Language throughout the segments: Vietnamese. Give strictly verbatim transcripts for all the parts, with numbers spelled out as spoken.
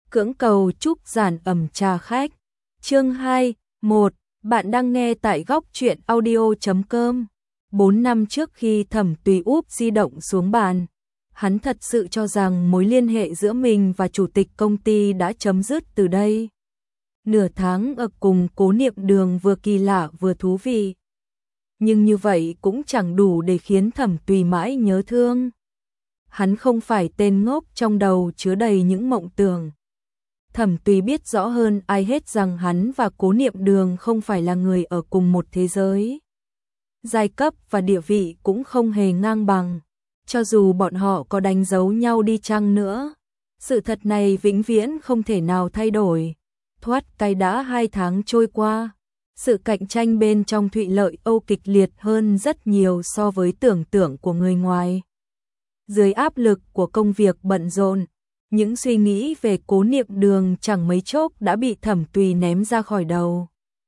Cưỡng cầu chúc giản ẩm trà khách. Chương hai, một. Bạn đang nghe tại góc truyện audio chấm com. Bốn năm trước khi Thẩm Tùy úp di động xuống bàn, hắn thật sự cho rằng mối liên hệ giữa mình và chủ tịch công ty đã chấm dứt từ đây. Nửa tháng ở cùng Cố Niệm Đường vừa kỳ lạ vừa thú vị. Nhưng như vậy cũng chẳng đủ để khiến Thẩm Tùy mãi nhớ thương. Hắn không phải tên ngốc trong đầu chứa đầy những mộng tưởng. Thẩm Tùy biết rõ hơn ai hết rằng hắn và Cố Niệm Đường không phải là người ở cùng một thế giới. Giai cấp và địa vị cũng không hề ngang bằng. Cho dù bọn họ có đánh dấu nhau đi chăng nữa, sự thật này vĩnh viễn không thể nào thay đổi. Thoát cái đã hai tháng trôi qua, sự cạnh tranh bên trong Thụy Lợi Âu kịch liệt hơn rất nhiều so với tưởng tượng của người ngoài. Dưới áp lực của công việc bận rộn, những suy nghĩ về Cố Niệm Đường chẳng mấy chốc đã bị Thẩm Tùy ném ra khỏi đầu.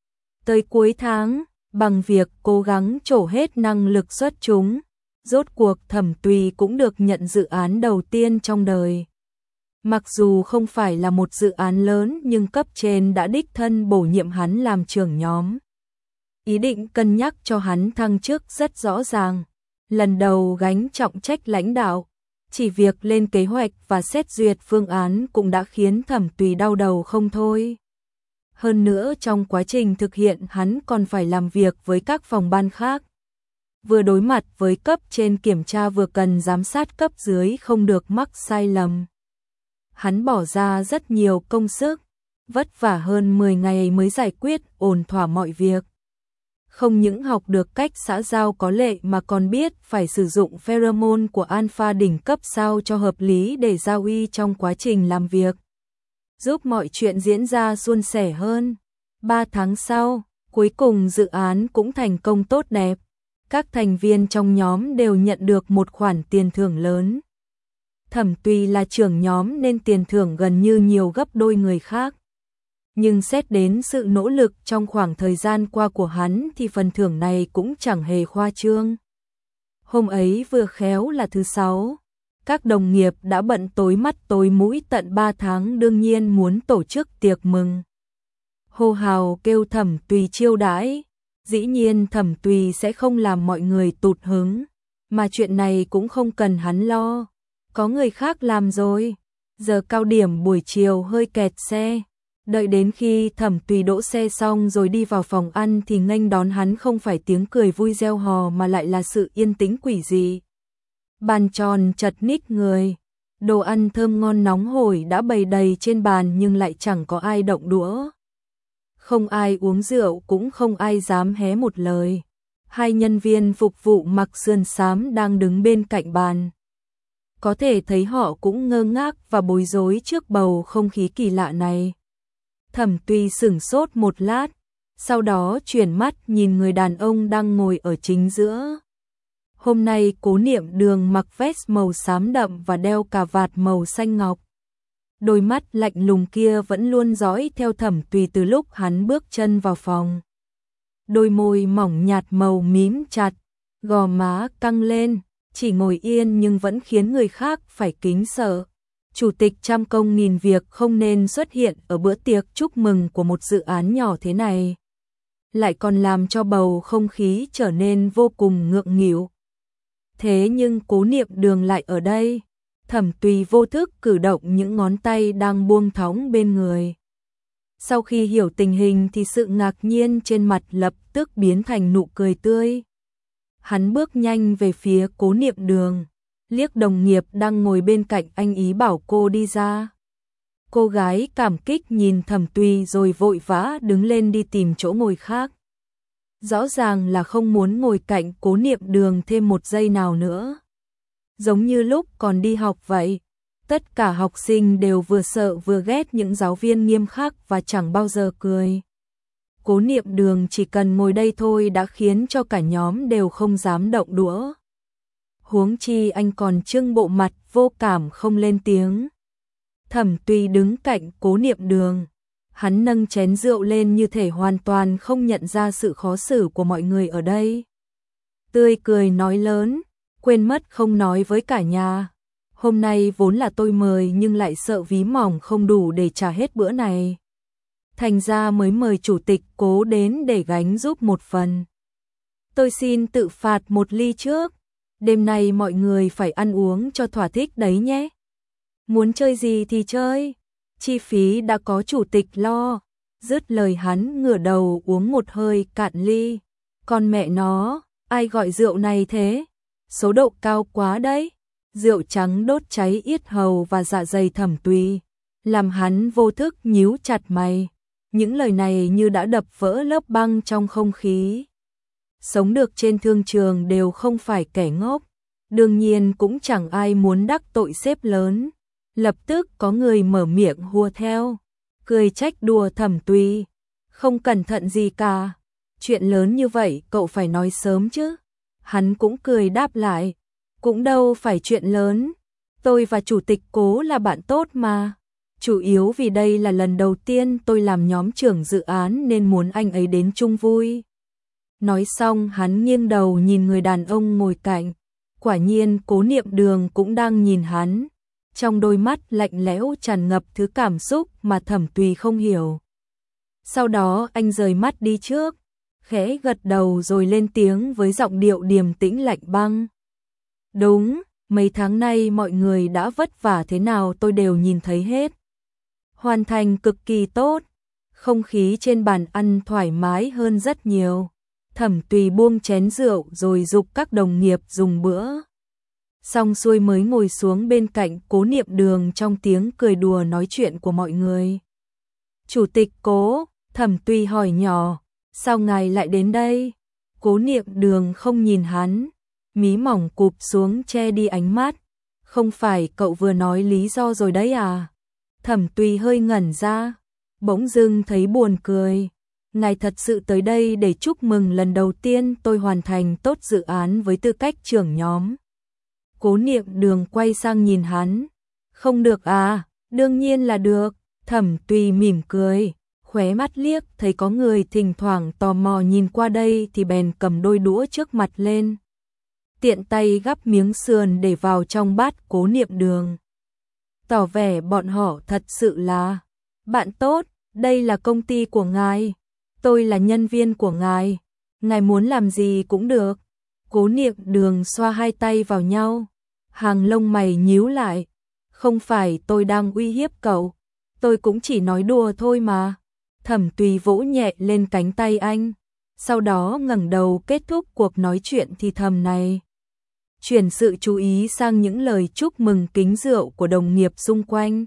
Tới cuối tháng, bằng việc cố gắng trổ hết năng lực xuất chúng, rốt cuộc Thẩm Tùy cũng được nhận dự án đầu tiên trong đời. Mặc dù không phải là một dự án lớn nhưng cấp trên đã đích thân bổ nhiệm hắn làm trưởng nhóm. Ý định cân nhắc cho hắn thăng chức rất rõ ràng. Lần đầu gánh trọng trách lãnh đạo, chỉ việc lên kế hoạch và xét duyệt phương án cũng đã khiến Thẩm Tùy đau đầu không thôi. Hơn nữa trong quá trình thực hiện hắn còn phải làm việc với các phòng ban khác. Vừa đối mặt với cấp trên kiểm tra vừa cần giám sát cấp dưới không được mắc sai lầm. Hắn bỏ ra rất nhiều công sức, vất vả hơn mười ngày mới giải quyết ổn thỏa mọi việc. Không những học được cách xã giao có lệ mà còn biết phải sử dụng pheromone của alpha đỉnh cấp sao cho hợp lý để giao uy trong quá trình làm việc, giúp mọi chuyện diễn ra suôn sẻ hơn. Ba tháng sau, cuối cùng dự án cũng thành công tốt đẹp. Các thành viên trong nhóm đều nhận được một khoản tiền thưởng lớn. Thẩm Tùy là trưởng nhóm nên tiền thưởng gần như nhiều gấp đôi người khác. Nhưng xét đến sự nỗ lực trong khoảng thời gian qua của hắn thì phần thưởng này cũng chẳng hề khoa trương. Hôm ấy vừa khéo là thứ sáu, các đồng nghiệp đã bận tối mắt tối mũi tận ba tháng đương nhiên muốn tổ chức tiệc mừng. Hô hào kêu Thẩm Tùy chiêu đãi, dĩ nhiên Thẩm Tùy sẽ không làm mọi người tụt hứng, mà chuyện này cũng không cần hắn lo, có người khác làm rồi. Giờ cao điểm buổi chiều hơi kẹt xe. Đợi đến khi Thẩm Tùy đỗ xe xong rồi đi vào phòng ăn thì nghênh đón hắn không phải tiếng cười vui reo hò mà lại là sự yên tĩnh quỷ dị. Bàn tròn chật ních người, đồ ăn thơm ngon nóng hổi đã bày đầy trên bàn nhưng lại chẳng có ai động đũa. Không ai uống rượu cũng không ai dám hé một lời. Hai nhân viên phục vụ mặc sườn xám đang đứng bên cạnh bàn. Có thể thấy họ cũng ngơ ngác và bối rối trước bầu không khí kỳ lạ này. Thẩm Tùy sửng sốt một lát, sau đó chuyển mắt nhìn người đàn ông đang ngồi ở chính giữa. Hôm nay Cố Niệm Đường mặc vest màu xám đậm và đeo cà vạt màu xanh ngọc. Đôi mắt lạnh lùng kia vẫn luôn dõi theo Thẩm Tùy từ lúc hắn bước chân vào phòng. Đôi môi mỏng nhạt màu mím chặt, gò má căng lên, chỉ ngồi yên nhưng vẫn khiến người khác phải kính sợ. Chủ tịch trăm công nghìn việc không nên xuất hiện ở bữa tiệc chúc mừng của một dự án nhỏ thế này. Lại còn làm cho bầu không khí trở nên vô cùng ngượng nghịu. Thế nhưng Cố Niệm Đường lại ở đây. Thẩm Tùy vô thức cử động những ngón tay đang buông thõng bên người. Sau khi hiểu tình hình thì sự ngạc nhiên trên mặt lập tức biến thành nụ cười tươi. Hắn bước nhanh về phía Cố Niệm Đường, liếc đồng nghiệp đang ngồi bên cạnh anh ý bảo cô đi ra. Cô gái cảm kích nhìn Thẩm Tùy rồi vội vã đứng lên đi tìm chỗ ngồi khác. Rõ ràng là không muốn ngồi cạnh Cố Niệm Đường thêm một giây nào nữa. Giống như lúc còn đi học vậy, tất cả học sinh đều vừa sợ vừa ghét những giáo viên nghiêm khắc và chẳng bao giờ cười. Cố Niệm Đường chỉ cần ngồi đây thôi đã khiến cho cả nhóm đều không dám động đũa. Huống chi anh còn trưng bộ mặt vô cảm không lên tiếng. Thẩm Tùy đứng cạnh Cố Niệm Đường. Hắn nâng chén rượu lên như thể hoàn toàn không nhận ra sự khó xử của mọi người ở đây. Tươi cười nói lớn, quên mất không nói với cả nhà. Hôm nay vốn là tôi mời nhưng lại sợ ví mỏng không đủ để trả hết bữa này. Thành ra mới mời chủ tịch Cố đến để gánh giúp một phần. Tôi xin tự phạt một ly trước. Đêm nay mọi người phải ăn uống cho thỏa thích đấy nhé. Muốn chơi gì thì chơi. Chi phí đã có chủ tịch lo. Dứt lời hắn ngửa đầu uống một hơi cạn ly. Con mẹ nó, ai gọi rượu này thế? Số độ cao quá đấy. Rượu trắng đốt cháy yết hầu và dạ dày Thẩm Tùy, làm hắn vô thức nhíu chặt mày. Những lời này như đã đập vỡ lớp băng trong không khí. Sống được trên thương trường đều không phải kẻ ngốc. Đương nhiên cũng chẳng ai muốn đắc tội sếp lớn. Lập tức có người mở miệng hùa theo, cười trách đùa Thẩm Tùy. Không cẩn thận gì cả. Chuyện lớn như vậy cậu phải nói sớm chứ. Hắn cũng cười đáp lại. Cũng đâu phải chuyện lớn. Tôi và chủ tịch Cố là bạn tốt mà. Chủ yếu vì đây là lần đầu tiên tôi làm nhóm trưởng dự án nên muốn anh ấy đến chung vui. Nói xong hắn nghiêng đầu nhìn người đàn ông ngồi cạnh. Quả nhiên Cố Niệm Đường cũng đang nhìn hắn. Trong đôi mắt lạnh lẽo tràn ngập thứ cảm xúc mà Thẩm Tùy không hiểu. Sau đó anh rời mắt đi trước, khẽ gật đầu rồi lên tiếng với giọng điệu điềm tĩnh lạnh băng. Đúng, mấy tháng nay mọi người đã vất vả thế nào tôi đều nhìn thấy hết. Hoàn thành cực kỳ tốt, không khí trên bàn ăn thoải mái hơn rất nhiều. Thẩm Tùy buông chén rượu rồi giục các đồng nghiệp dùng bữa. Xong xuôi mới ngồi xuống bên cạnh Cố Niệm Đường trong tiếng cười đùa nói chuyện của mọi người. Chủ tịch Cố, Thẩm Tùy hỏi nhỏ, sao ngài lại đến đây? Cố Niệm Đường không nhìn hắn, mí mỏng cụp xuống che đi ánh mắt. Không phải cậu vừa nói lý do rồi đấy à? Thẩm Tùy hơi ngẩn ra, bỗng dưng thấy buồn cười. Ngài thật sự tới đây để chúc mừng lần đầu tiên tôi hoàn thành tốt dự án với tư cách trưởng nhóm. Cố Niệm Đường quay sang nhìn hắn. Không được à? Đương nhiên là được. Thẩm Tùy mỉm cười, khóe mắt liếc thấy có người thỉnh thoảng tò mò nhìn qua đây thì bèn cầm đôi đũa trước mặt lên. Tiện tay gắp miếng sườn để vào trong bát Cố Niệm Đường. Tỏ vẻ bọn họ thật sự là bạn tốt, đây là công ty của ngài. Tôi là nhân viên của ngài. Ngài muốn làm gì cũng được. Cố Niệm Đường xoa hai tay vào nhau. Hàng lông mày nhíu lại. Không phải tôi đang uy hiếp cậu. Tôi cũng chỉ nói đùa thôi mà. Thẩm Tùy vỗ nhẹ lên cánh tay anh. Sau đó ngẩng đầu kết thúc cuộc nói chuyện thì thầm này. Chuyển sự chú ý sang những lời chúc mừng kính rượu của đồng nghiệp xung quanh.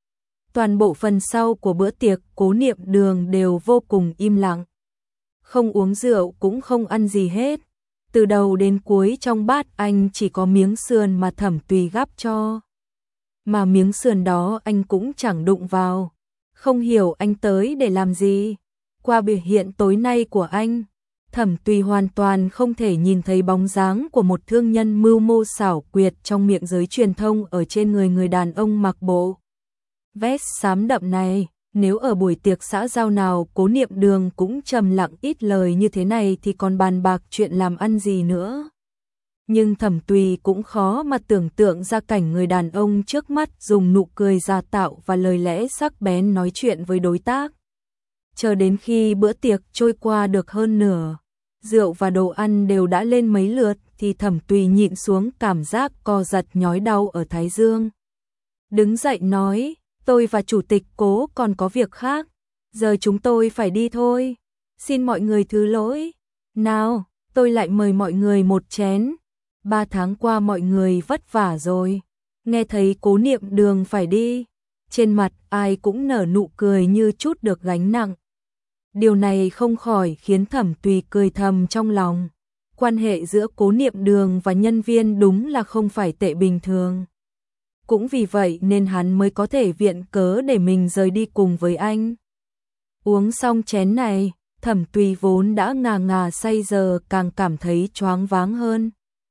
Toàn bộ phần sau của bữa tiệc Cố Niệm Đường đều vô cùng im lặng. Không uống rượu cũng không ăn gì hết. Từ đầu đến cuối trong bát anh chỉ có miếng sườn mà Thẩm Tùy gắp cho. Mà miếng sườn đó anh cũng chẳng đụng vào. Không hiểu anh tới để làm gì. Qua biểu hiện tối nay của anh, Thẩm Tùy hoàn toàn không thể nhìn thấy bóng dáng của một thương nhân mưu mô xảo quyệt trong miệng giới truyền thông ở trên người người đàn ông mặc bộ vest xám đậm này. Nếu ở buổi tiệc xã giao nào Cố Niệm Đường cũng trầm lặng ít lời như thế này thì còn bàn bạc chuyện làm ăn gì nữa. Nhưng Thẩm Tùy cũng khó mà tưởng tượng ra cảnh người đàn ông trước mắt dùng nụ cười giả tạo và lời lẽ sắc bén nói chuyện với đối tác. Chờ đến khi bữa tiệc trôi qua được hơn nửa, rượu và đồ ăn đều đã lên mấy lượt thì Thẩm Tùy nhịn xuống cảm giác co giật nhói đau ở thái dương. Đứng dậy nói, tôi và chủ tịch Cố còn có việc khác, giờ chúng tôi phải đi thôi. Xin mọi người thứ lỗi. Nào, tôi lại mời mọi người một chén. Ba tháng qua mọi người vất vả rồi. Nghe thấy Cố Niệm Đường phải đi, trên mặt ai cũng nở nụ cười như chút được gánh nặng. Điều này không khỏi khiến Thẩm Tùy cười thầm trong lòng. Quan hệ giữa Cố Niệm Đường và nhân viên đúng là không phải tệ bình thường. Cũng vì vậy nên hắn mới có thể viện cớ để mình rời đi cùng với anh. Uống xong chén này, Thẩm Tùy vốn đã ngà ngà say giờ càng cảm thấy choáng váng hơn.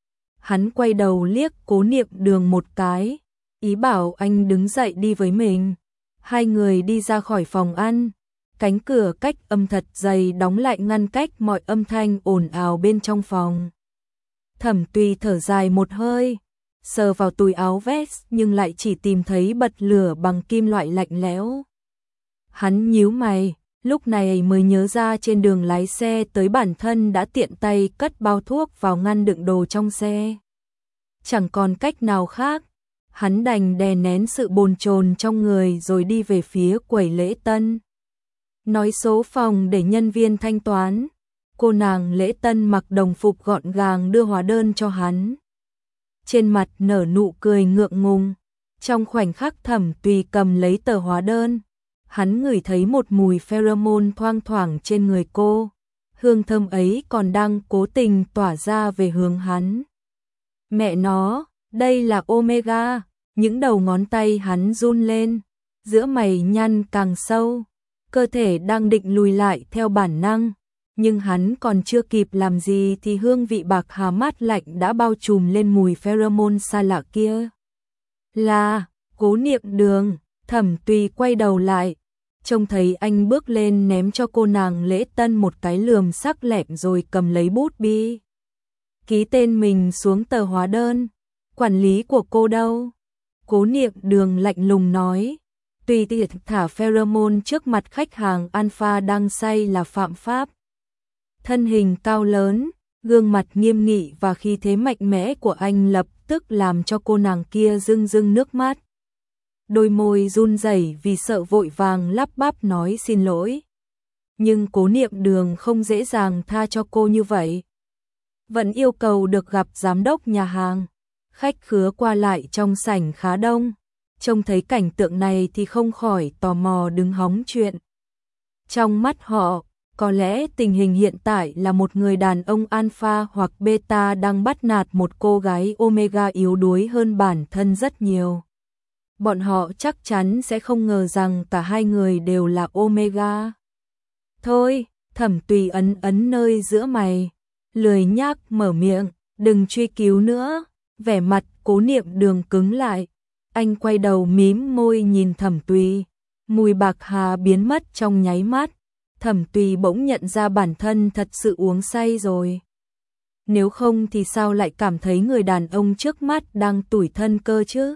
Hắn quay đầu liếc Cố Niệm Đường một cái, ý bảo anh đứng dậy đi với mình. Hai người đi ra khỏi phòng ăn. Cánh cửa cách âm thật dày đóng lại ngăn cách mọi âm thanh ồn ào bên trong phòng. Thẩm Tùy thở dài một hơi, sờ vào túi áo vest nhưng lại chỉ tìm thấy bật lửa bằng kim loại lạnh lẽo. Hắn nhíu mày, lúc này mới nhớ ra trên đường lái xe tới bản thân đã tiện tay cất bao thuốc vào ngăn đựng đồ trong xe. Chẳng còn cách nào khác, hắn đành đè nén sự bồn chồn trong người rồi đi về phía quầy lễ tân. Nói số phòng để nhân viên thanh toán, cô nàng lễ tân mặc đồng phục gọn gàng đưa hóa đơn cho hắn. Trên mặt nở nụ cười ngượng ngùng, trong khoảnh khắc Thẩm Tùy cầm lấy tờ hóa đơn, hắn ngửi thấy một mùi pheromone thoang thoảng trên người cô, hương thơm ấy còn đang cố tình tỏa ra về hướng hắn. Mẹ nó, đây là Omega, những đầu ngón tay hắn run lên, giữa mày nhăn càng sâu, cơ thể đang định lùi lại theo bản năng, nhưng hắn còn chưa kịp làm gì thì hương vị bạc hà mát lạnh đã bao trùm lên mùi pheromone xa lạ kia. Là, Cố Niệm Đường. Thẩm Tùy quay đầu lại, trông thấy anh bước lên ném cho cô nàng lễ tân một cái lườm sắc lẹm rồi cầm lấy bút bi. Ký tên mình xuống tờ hóa đơn. Quản lý của cô đâu? Cố Niệm Đường lạnh lùng nói. Tùy tiện thả pheromone trước mặt khách hàng alpha đang say là phạm pháp. Thân hình cao lớn, gương mặt nghiêm nghị và khí thế mạnh mẽ của anh lập tức làm cho cô nàng kia rưng rưng nước mắt. Đôi môi run rẩy vì sợ vội vàng lắp bắp nói xin lỗi. Nhưng Cố Niệm Đường không dễ dàng tha cho cô như vậy. Vẫn yêu cầu được gặp giám đốc nhà hàng. Khách khứa qua lại trong sảnh khá đông. Trông thấy cảnh tượng này thì không khỏi tò mò đứng hóng chuyện. Trong mắt họ, có lẽ tình hình hiện tại là một người đàn ông alpha hoặc beta đang bắt nạt một cô gái omega yếu đuối hơn bản thân rất nhiều. Bọn họ chắc chắn sẽ không ngờ rằng cả hai người đều là omega. Thôi, Thẩm Tùy ấn ấn nơi giữa mày, lười nhác mở miệng, đừng truy cứu nữa. Vẻ mặt Cố Niệm Đường cứng lại, anh quay đầu mím môi nhìn Thẩm Tùy, mùi bạc hà biến mất trong nháy mắt. Thẩm Tùy bỗng nhận ra bản thân thật sự uống say rồi. Nếu không thì sao lại cảm thấy người đàn ông trước mắt đang tủi thân cơ chứ?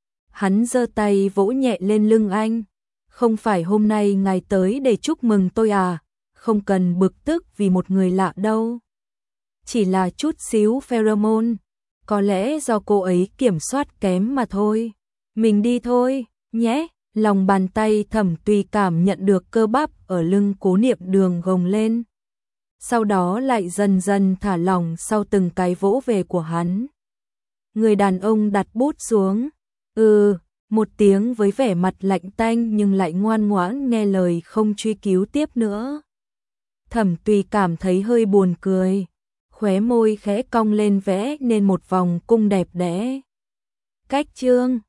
Hắn giơ tay vỗ nhẹ lên lưng anh. Không phải hôm nay ngài tới để chúc mừng tôi à? Không cần bực tức vì một người lạ đâu. Chỉ là chút xíu pheromone. Có lẽ do cô ấy kiểm soát kém mà thôi. Mình đi thôi, nhé. Lòng bàn tay Thẩm Tùy cảm nhận được cơ bắp ở lưng Cố Niệm Đường gồng lên. Sau đó lại dần dần thả lỏng sau từng cái vỗ về của hắn. Người đàn ông đặt bút xuống. Ừ, một tiếng với vẻ mặt lạnh tanh nhưng lại ngoan ngoãn nghe lời không truy cứu tiếp nữa. Thẩm Tùy cảm thấy hơi buồn cười. Khóe môi khẽ cong lên vẽ nên một vòng cung đẹp đẽ. Cách chương